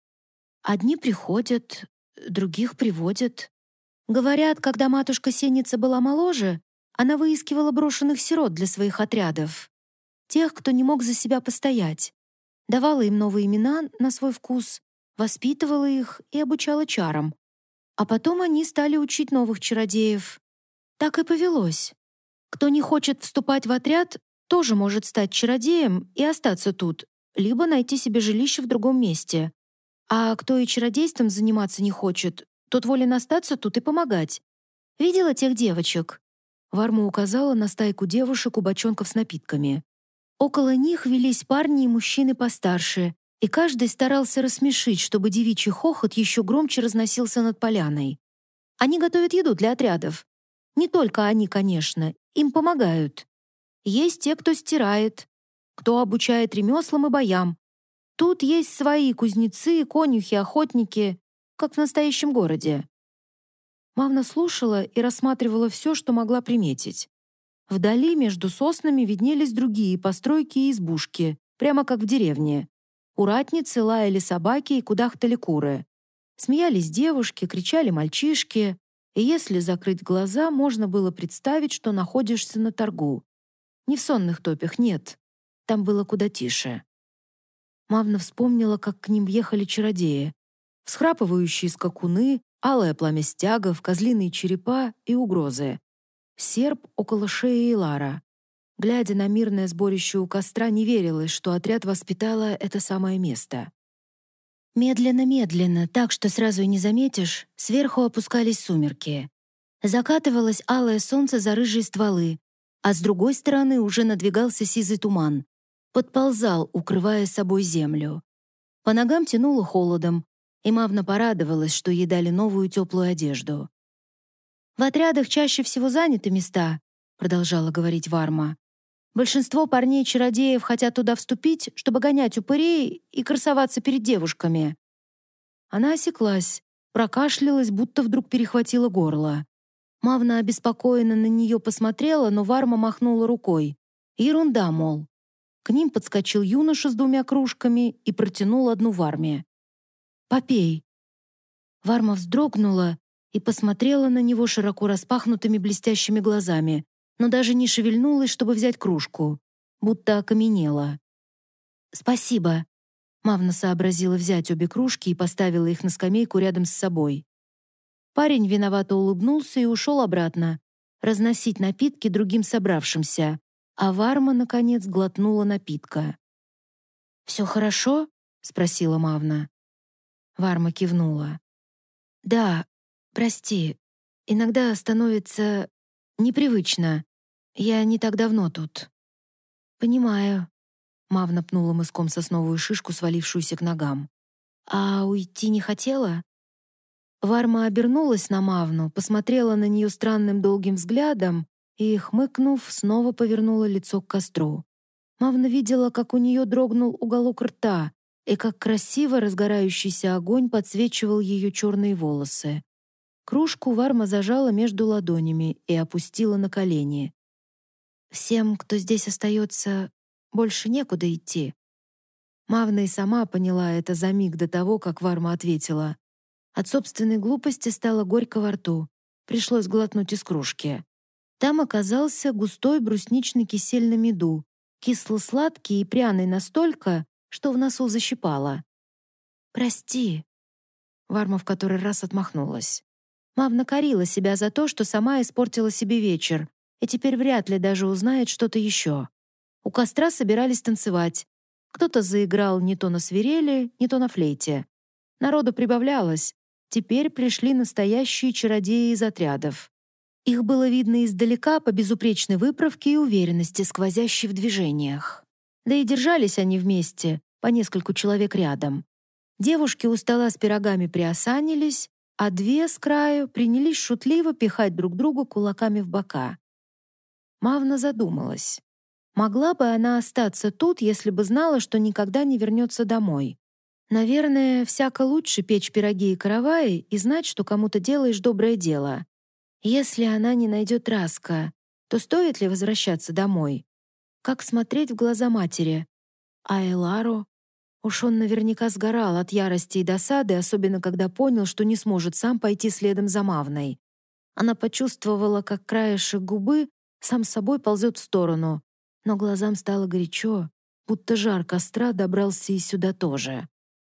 [SPEAKER 1] «Одни приходят, других приводят. Говорят, когда матушка Сенница была моложе, она выискивала брошенных сирот для своих отрядов. Тех, кто не мог за себя постоять. Давала им новые имена на свой вкус, воспитывала их и обучала чарам. А потом они стали учить новых чародеев. Так и повелось. Кто не хочет вступать в отряд, тоже может стать чародеем и остаться тут, либо найти себе жилище в другом месте. А кто и чародейством заниматься не хочет, тот волен остаться тут и помогать. Видела тех девочек?» Варма указала на стайку девушек у бочонков с напитками. Около них велись парни и мужчины постарше, и каждый старался рассмешить, чтобы девичий хохот еще громче разносился над поляной. Они готовят еду для отрядов. Не только они, конечно, им помогают. Есть те, кто стирает, кто обучает ремеслам и боям. Тут есть свои кузнецы, конюхи, охотники, как в настоящем городе. Мавна слушала и рассматривала все, что могла приметить. Вдали между соснами виднелись другие постройки и избушки, прямо как в деревне. У ратницы лаяли собаки и кудахтали куры. Смеялись девушки, кричали мальчишки, и если закрыть глаза, можно было представить, что находишься на торгу. Не в сонных топях, нет. Там было куда тише. Мавна вспомнила, как к ним въехали чародеи. Всхрапывающие скакуны, алое пламя стягов, козлиные черепа и угрозы. Серп около шеи Илара. Глядя на мирное сборище у костра, не верилось, что отряд воспитало это самое место. Медленно-медленно, так что сразу и не заметишь, сверху опускались сумерки. Закатывалось алое солнце за рыжие стволы, а с другой стороны уже надвигался сизый туман. Подползал, укрывая собой землю. По ногам тянуло холодом, и Мавна порадовалась, что ей дали новую теплую одежду. «В отрядах чаще всего заняты места», — продолжала говорить Варма. «Большинство парней-чародеев хотят туда вступить, чтобы гонять упырей и красоваться перед девушками». Она осеклась, прокашлялась, будто вдруг перехватила горло. Мавна обеспокоенно на нее посмотрела, но Варма махнула рукой. Ерунда, мол. К ним подскочил юноша с 2 кружками и протянул одну Варме. «Попей». Варма вздрогнула и посмотрела на него широко распахнутыми блестящими глазами, но даже не шевельнулась, чтобы взять кружку, будто окаменела. «Спасибо». Мавна сообразила взять обе кружки и поставила их на скамейку рядом с собой. Парень виновато улыбнулся и ушел обратно, разносить напитки другим собравшимся, а Варма, наконец, глотнула напитка. «Все хорошо?» — спросила Мавна. Варма кивнула. «Да, прости, иногда становится непривычно. Я не так давно тут». «Понимаю». Мавна пнула мыском сосновую шишку, свалившуюся к ногам. «А уйти не хотела?» Варма обернулась на Мавну, посмотрела на нее странным долгим взглядом и, хмыкнув, снова повернула лицо к костру. Мавна видела, как у нее дрогнул уголок рта и как красиво разгорающийся огонь подсвечивал ее черные волосы. Кружку Варма зажала между ладонями и опустила на колени. «Всем, кто здесь остается, больше некуда идти». Мавна и сама поняла это за миг до того, как Варма ответила. От собственной глупости стало горько во рту. Пришлось глотнуть из кружки. Там оказался густой брусничный кисель на меду, кисло-сладкий и пряный настолько, что в носу защипало. «Прости». Варма в который раз отмахнулась. Мавна корила себя за то, что сама испортила себе вечер, и теперь вряд ли даже узнает что-то еще. У костра собирались танцевать. Кто-то заиграл не то на свирели, не то на флейте. Народу прибавлялось. Теперь пришли настоящие чародеи из отрядов. Их было видно издалека по безупречной выправке и уверенности, сквозящей в движениях. Да и держались они вместе, по нескольку человек рядом. Девушки у стола с пирогами приосанились, а две с краю принялись шутливо пихать друг друга кулаками в бока. Мавна задумалась. Могла бы она остаться тут, если бы знала, что никогда не вернется домой. Наверное, всяко лучше печь пироги и караваи и знать, что кому-то делаешь доброе дело. Если она не найдет Раска, то стоит ли возвращаться домой? Как смотреть в глаза матери? А Элару? Уж он наверняка сгорал от ярости и досады, особенно когда понял, что не сможет сам пойти следом за Мавной. Она почувствовала, как краешек губы сам собой ползет в сторону, но глазам стало горячо, будто жар костра добрался и сюда тоже.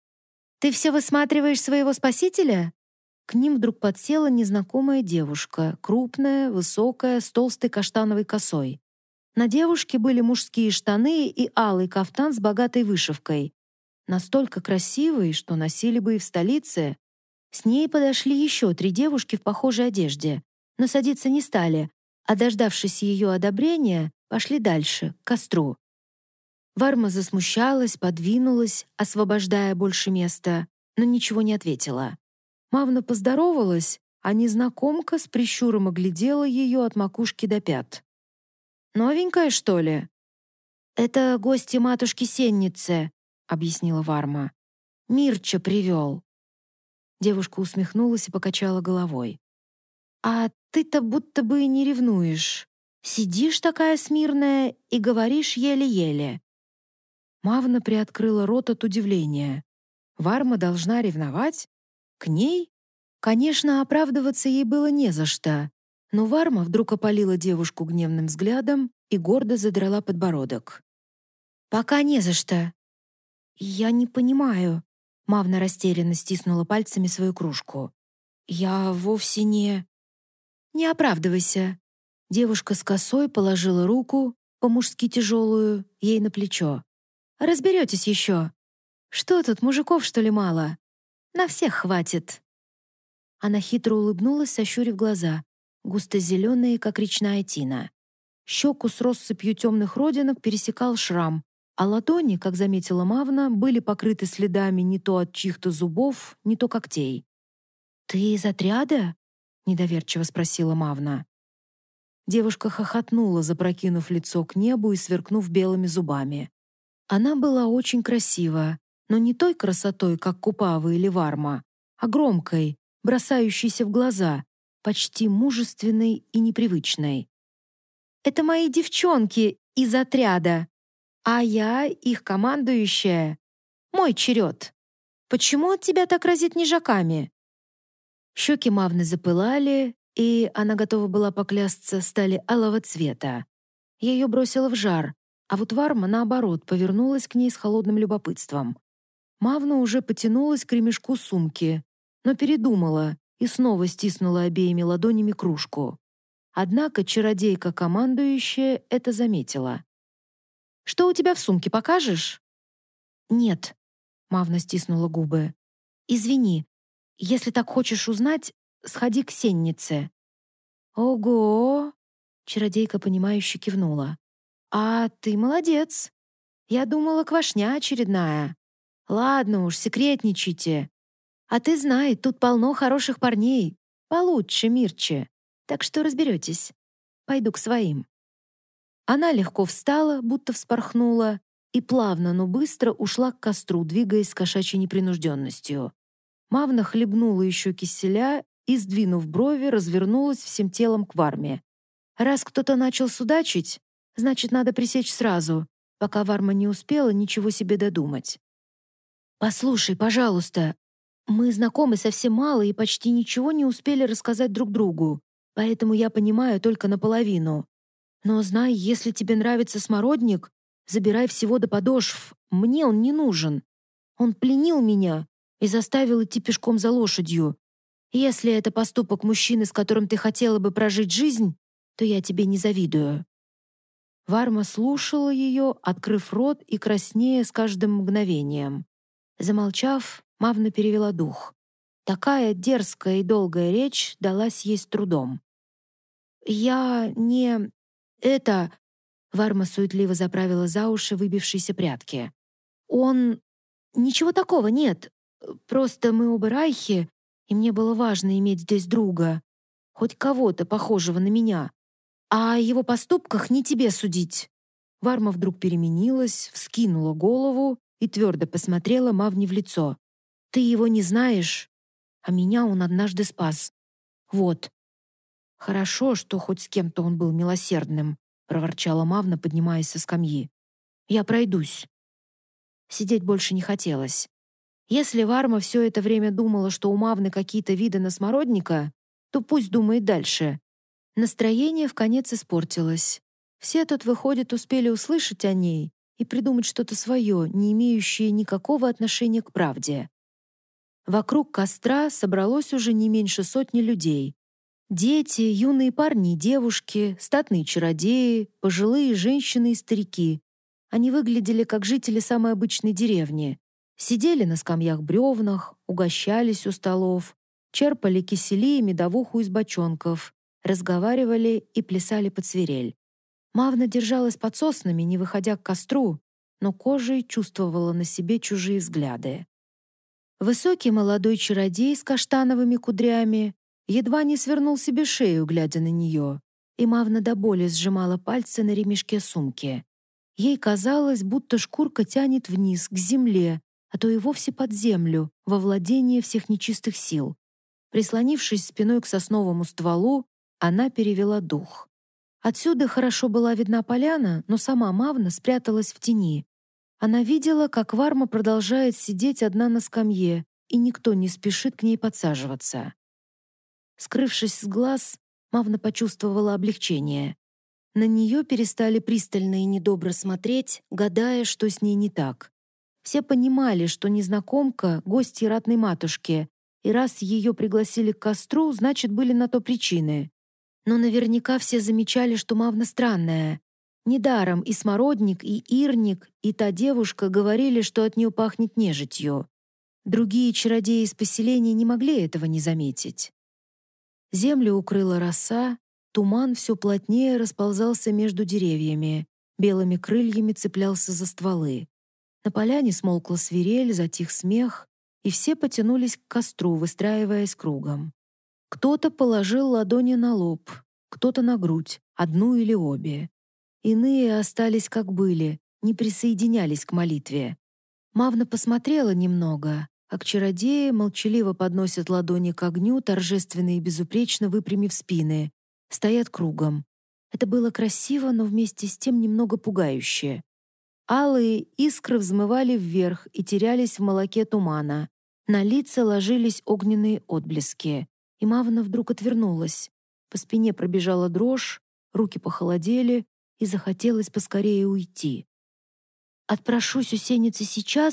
[SPEAKER 1] «Ты все высматриваешь своего спасителя?» К ним вдруг подсела незнакомая девушка, крупная, высокая, с толстой каштановой косой. На девушке были мужские штаны и алый кафтан с богатой вышивкой. Настолько красивый, что носили бы и в столице. С ней подошли еще 3 девушки в похожей одежде, но садиться не стали, а, дождавшись ее одобрения, пошли дальше, к костру. Варма засмущалась, подвинулась, освобождая больше места, но ничего не ответила. Мавна поздоровалась, а незнакомка с прищуром оглядела ее от макушки до пят. «Новенькая, что ли?» «Это гости матушки Сенницы», — объяснила Варма. «Мирча привел». Девушка усмехнулась и покачала головой. «А ты-то будто бы и не ревнуешь. Сидишь такая смирная и говоришь еле-еле». Мавна приоткрыла рот от удивления. Варма должна ревновать? К ней? Конечно, оправдываться ей было не за что. Но Варма вдруг опалила девушку гневным взглядом и гордо задрала подбородок. «Пока не за что». «Я не понимаю». Мавна растерянно стиснула пальцами свою кружку. «Я вовсе не...» «Не оправдывайся». Девушка с косой положила руку, по-мужски тяжелую, ей на плечо. «Разберетесь еще. Что тут, мужиков, что ли, мало? На всех хватит». Она хитро улыбнулась, сощурив глаза, густо-зеленые, как речная тина. Щеку с россыпью темных родинок пересекал шрам, а ладони, как заметила Мавна, были покрыты следами не то от чьих-то зубов, не то когтей. «Ты из отряда?» — недоверчиво спросила Мавна. Девушка хохотнула, запрокинув лицо к небу и сверкнув белыми зубами. Она была очень красива, но не той красотой, как Купава или Варма, а громкой, бросающейся в глаза, почти мужественной и непривычной. «Это мои девчонки из отряда, а я их командующая. Мой черед. Почему от тебя так разит нежаками?» Щеки Мавны запылали, и, она готова была поклясться, стали алого цвета. Ее бросило в жар, а вот Варма, наоборот, повернулась к ней с холодным любопытством. Мавна уже потянулась к ремешку сумки, но передумала и снова стиснула обеими ладонями кружку. Однако чародейка-командующая это заметила. «Что у тебя в сумке, покажешь?» «Нет», — Мавна стиснула губы. «Извини, если так хочешь узнать, сходи к сеннице». «Ого!» — чародейка, понимающе кивнула. «А ты молодец. Я думала, квашня очередная. Ладно уж, секретничайте. А ты знай, тут полно хороших парней. Получше Мирче. Так что разберетесь. Пойду к своим». Она легко встала, будто вспорхнула, и плавно, но быстро ушла к костру, двигаясь с кошачьей непринужденностью. Мавна хлебнула еще киселя и, сдвинув брови, развернулась всем телом к Варме. Раз кто-то начал судачить, значит, надо пресечь сразу, пока Варма не успела ничего себе додумать. «Послушай, пожалуйста, мы знакомы совсем мало и почти ничего не успели рассказать друг другу, поэтому я понимаю только наполовину. Но знай, если тебе нравится смородник, забирай всего до подошв. Мне он не нужен. Он пленил меня и заставил идти пешком за лошадью. Если это поступок мужчины, с которым ты хотела бы прожить жизнь, то я тебе не завидую». Варма слушала ее, открыв рот и краснея с каждым мгновением. Замолчав, Мавна перевела дух. Такая дерзкая и долгая речь далась ей с трудом. «Я не... это...» Варма суетливо заправила за уши выбившиеся прядки. «Он... ничего такого нет. Просто мы оба райхи, и мне было важно иметь здесь друга. Хоть кого-то похожего на меня. А о его поступках не тебе судить». Варма вдруг переменилась, вскинула голову и твердо посмотрела Мавне в лицо. «Ты его не знаешь, а меня он однажды спас. Вот». «Хорошо, что хоть с кем-то он был милосердным», — проворчала Мавна, поднимаясь со скамьи. «Я пройдусь». Сидеть больше не хотелось. Если Варма все это время думала, что у Мавны какие-то виды на смородника, то пусть думает дальше. Настроение вконец испортилось. Все тут, выходит, успели услышать о ней и придумать что-то свое, не имеющее никакого отношения к правде. Вокруг костра собралось уже не меньше сотни людей. Дети, юные парни и девушки, статные чародеи, пожилые женщины и старики. Они выглядели как жители самой обычной деревни. Сидели на скамьях-бревнах, угощались у столов, черпали кисели и медовуху из бочонков, разговаривали и плясали под свирель. Мавна держалась под соснами, не выходя к костру, но кожей чувствовала на себе чужие взгляды. Высокий молодой чародей с каштановыми кудрями едва не свернул себе шею, глядя на нее, и Мавна до боли сжимала пальцы на ремешке сумки. Ей казалось, будто шкурка тянет вниз, к земле, а то и вовсе под землю, во владение всех нечистых сил. Прислонившись спиной к сосновому стволу, она перевела дух. Отсюда хорошо была видна поляна, но сама Мавна спряталась в тени. Она видела, как Варма продолжает сидеть одна на скамье, и никто не спешит к ней подсаживаться. Скрывшись с глаз, Мавна почувствовала облегчение. На нее перестали пристально и недобро смотреть, гадая, что с ней не так. Все понимали, что незнакомка — гостья ратной матушки, и раз ее пригласили к костру, значит, были на то причины. Но наверняка все замечали, что Мавна странная. Недаром и смородник, и ирник, и та девушка говорили, что от нее пахнет нежитью. Другие чародеи из поселения не могли этого не заметить. Землю укрыла роса, туман все плотнее расползался между деревьями, белыми крыльями цеплялся за стволы. На поляне смолкла свирель, затих смех, и все потянулись к костру, выстраиваясь кругом. Кто-то положил ладони на лоб, кто-то на грудь, одну или обе. Иные остались как были, не присоединялись к молитве. Мавна посмотрела немного, как чародеи молчаливо подносят ладони к огню, торжественно и безупречно выпрямив спины, стоят кругом. Это было красиво, но вместе с тем немного пугающе. Алые искры взмывали вверх и терялись в молоке тумана. На лица ложились огненные отблески. И Мавна вдруг отвернулась. По спине пробежала дрожь, руки похолодели, и захотелось поскорее уйти. «Отпрошусь у сенницы сейчас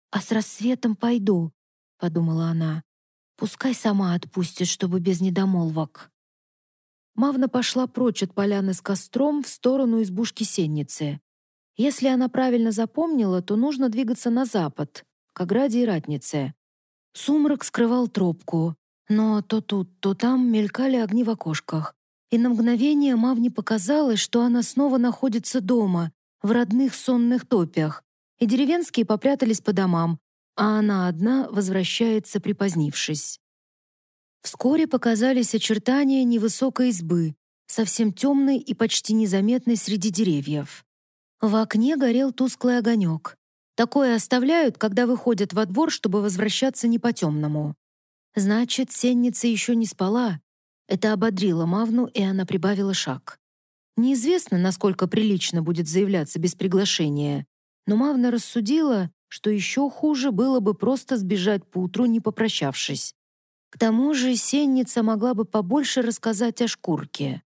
[SPEAKER 1] «А с рассветом пойду», — подумала она. «Пускай сама отпустит, чтобы без недомолвок». Мавна пошла прочь от поляны с костром в сторону избушки сенницы. Если она правильно запомнила, то нужно двигаться на запад, к ограде и ратнице. Сумрак скрывал тропку, но то тут, то там мелькали огни в окошках. И на мгновение Мавне показалось, что она снова находится дома, в родных сонных топях, и деревенские попрятались по домам, а она одна возвращается, припозднившись. Вскоре показались очертания невысокой избы, совсем темной и почти незаметной среди деревьев. В окне горел тусклый огонек. Такое оставляют, когда выходят во двор, чтобы возвращаться не по-темному. Значит, сенница еще не спала. Это ободрило Мавну, и она прибавила шаг. Неизвестно, насколько прилично будет заявляться без приглашения, но Мавна рассудила, что еще хуже было бы просто сбежать поутру, не попрощавшись. К тому же сенница могла бы побольше рассказать о шкурке.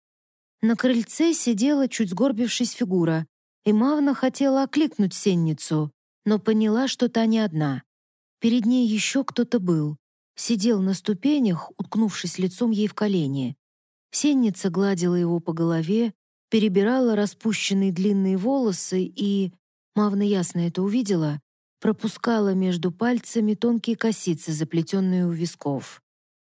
[SPEAKER 1] На крыльце сидела, чуть сгорбившись, фигура, и Мавна хотела окликнуть сенницу, но поняла, что та не одна. Перед ней еще кто-то был. Сидел на ступенях, уткнувшись лицом ей в колени. Сенница гладила его по голове, перебирала распущенные длинные волосы и, Мавна ясно это увидела, пропускала между пальцами тонкие косицы, заплетенные у висков.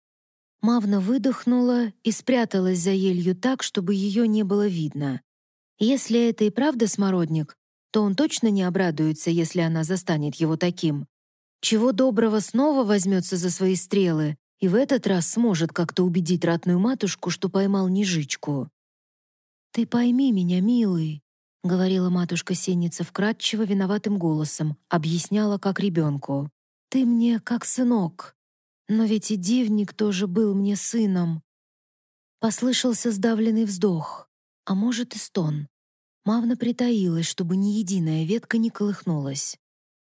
[SPEAKER 1] Мавна выдохнула и спряталась за елью так, чтобы ее не было видно. Если это и правда смородник, то он точно не обрадуется, если она застанет его таким. Чего доброго снова возьмется за свои стрелы и в этот раз сможет как-то убедить ратную матушку, что поймал Нежичку. «Ты пойми меня, милый», — говорила матушка-сенница вкрадчиво, виноватым голосом, объясняла как ребенку. «Ты мне как сынок, но ведь и дивник тоже был мне сыном». Послышался сдавленный вздох, а может и стон. Мавна притаилась, чтобы ни единая ветка не колыхнулась.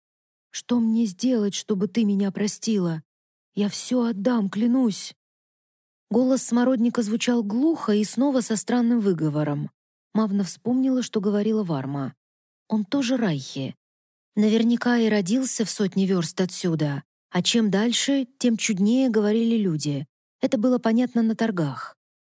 [SPEAKER 1] «Что мне сделать, чтобы ты меня простила? Я все отдам, клянусь!» Голос смородника звучал глухо и снова со странным выговором. Мавна вспомнила, что говорила Варма. Он тоже райхи. Наверняка и родился в сотне верст отсюда. А чем дальше, тем чуднее говорили люди. Это было понятно на торгах.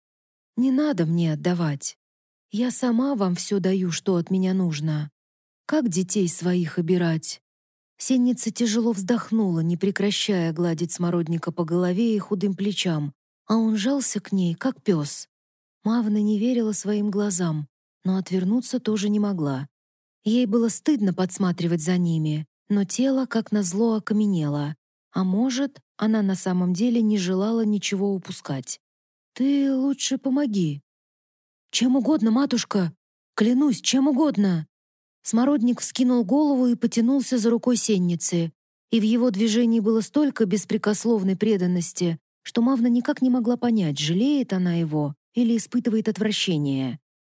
[SPEAKER 1] «Не надо мне отдавать. Я сама вам все даю, что от меня нужно. Как детей своих обирать?» Сенница тяжело вздохнула, не прекращая гладить смородника по голове и худым плечам, а он жался к ней, как пес. Мавна не верила своим глазам, но отвернуться тоже не могла. Ей было стыдно подсматривать за ними, но тело, как назло, окаменело. А может, она на самом деле не желала ничего упускать. «Ты лучше помоги». «Чем угодно, матушка! Клянусь, чем угодно!» Смородник вскинул голову и потянулся за рукой сенницы, и в его движении было столько беспрекословной преданности, что Мавна никак не могла понять, жалеет она его или испытывает отвращение.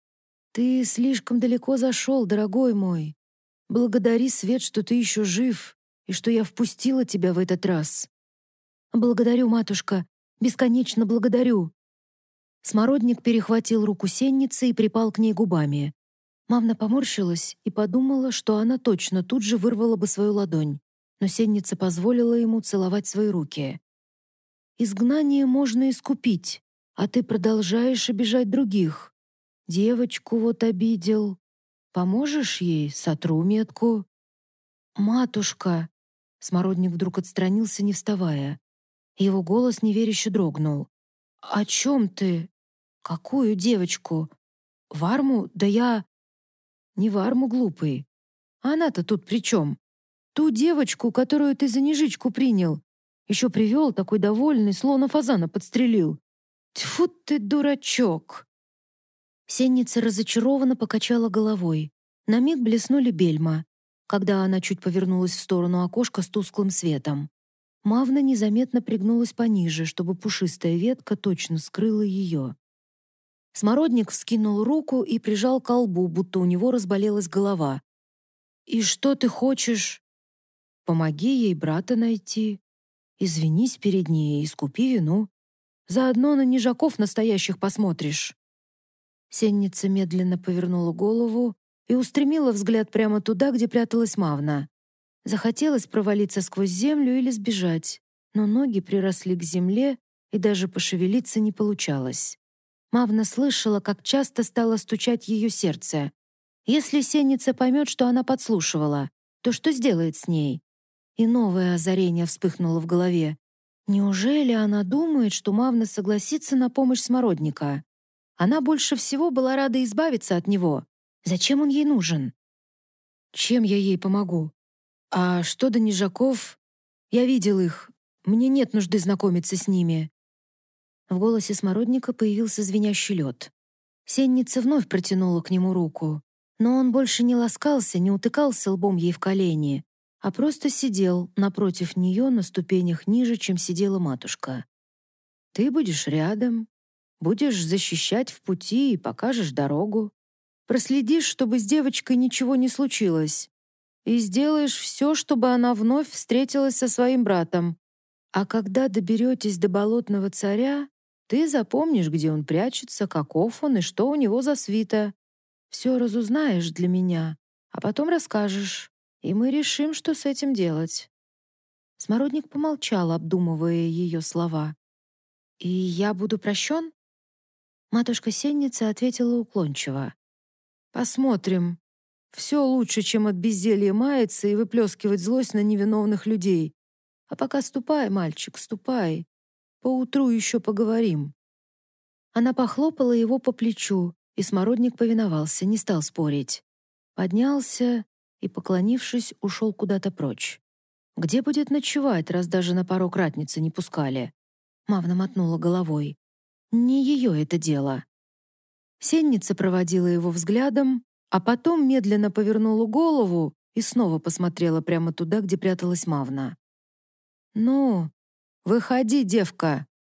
[SPEAKER 1] «Ты слишком далеко зашел, дорогой мой. Благодари свет, что ты еще жив, и что я впустила тебя в этот раз». «Благодарю, матушка, бесконечно благодарю». Смородник перехватил руку сенницы и припал к ней губами. Мавна поморщилась и подумала, что она точно тут же вырвала бы свою ладонь, но сенница позволила ему целовать свои руки. «Изгнание можно искупить, а ты продолжаешь обижать других. Девочку вот обидел. Поможешь ей, сотру метку». «Матушка!» Смородник вдруг отстранился, не вставая. Его голос неверяще дрогнул. «О чем ты? Какую девочку? Варму? Да я...» «Не Варму, глупый. Она-то тут при чем? Ту девочку, которую ты за Нежичку принял. Еще привел, такой довольный, словно фазана подстрелил. Тьфу ты, дурачок!» Сенница разочарованно покачала головой. На миг блеснули бельма, когда она чуть повернулась в сторону окошка с тусклым светом. Мавна незаметно пригнулась пониже, чтобы пушистая ветка точно скрыла ее. Смородник вскинул руку и прижал к колбу, будто у него разболелась голова. «И что ты хочешь?» «Помоги ей брата найти. Извинись перед ней и искупи вину. Заодно на нежаков настоящих посмотришь». Сенница медленно повернула голову и устремила взгляд прямо туда, где пряталась Мавна. Захотелось провалиться сквозь землю или сбежать, но ноги приросли к земле, и даже пошевелиться не получалось. Мавна слышала, как часто стало стучать ее сердце. Если сенница поймет, что она подслушивала, то что сделает с ней? И новое озарение вспыхнуло в голове. Неужели она думает, что Мавна согласится на помощь Смородника? Она больше всего была рада избавиться от него. Зачем он ей нужен? Чем я ей помогу? А что до Нежаков? Я видел их. Мне нет нужды знакомиться с ними. В голосе Смородника появился звенящий лед. Сенница вновь протянула к нему руку. Но он больше не ласкался, не утыкался лбом ей в колени, а просто сидел напротив нее на ступенях ниже, чем сидела матушка. «Ты будешь рядом, будешь защищать в пути и покажешь дорогу. Проследишь, чтобы с девочкой ничего не случилось, и сделаешь все, чтобы она вновь встретилась со своим братом. А когда доберетесь до болотного царя, ты запомнишь, где он прячется, каков он и что у него за свита. Все разузнаешь для меня, а потом расскажешь, и мы решим, что с этим делать». Смородник помолчал, обдумывая ее слова. «И я буду прощен?» Матушка-сенница ответила уклончиво. «Посмотрим. Все лучше, чем от безделья маяться и выплескивать злость на невиновных людей. А пока ступай, мальчик, ступай. Поутру еще поговорим». Она похлопала его по плечу, и Смородник повиновался, не стал спорить. Поднялся и, поклонившись, ушел куда-то прочь. Где будет ночевать, раз даже на порог ратницы не пускали? Мавна мотнула головой. Не ее это дело. Сенница проводила его взглядом, а потом медленно повернула голову и снова посмотрела прямо туда, где пряталась Мавна. «Ну, выходи, девка!»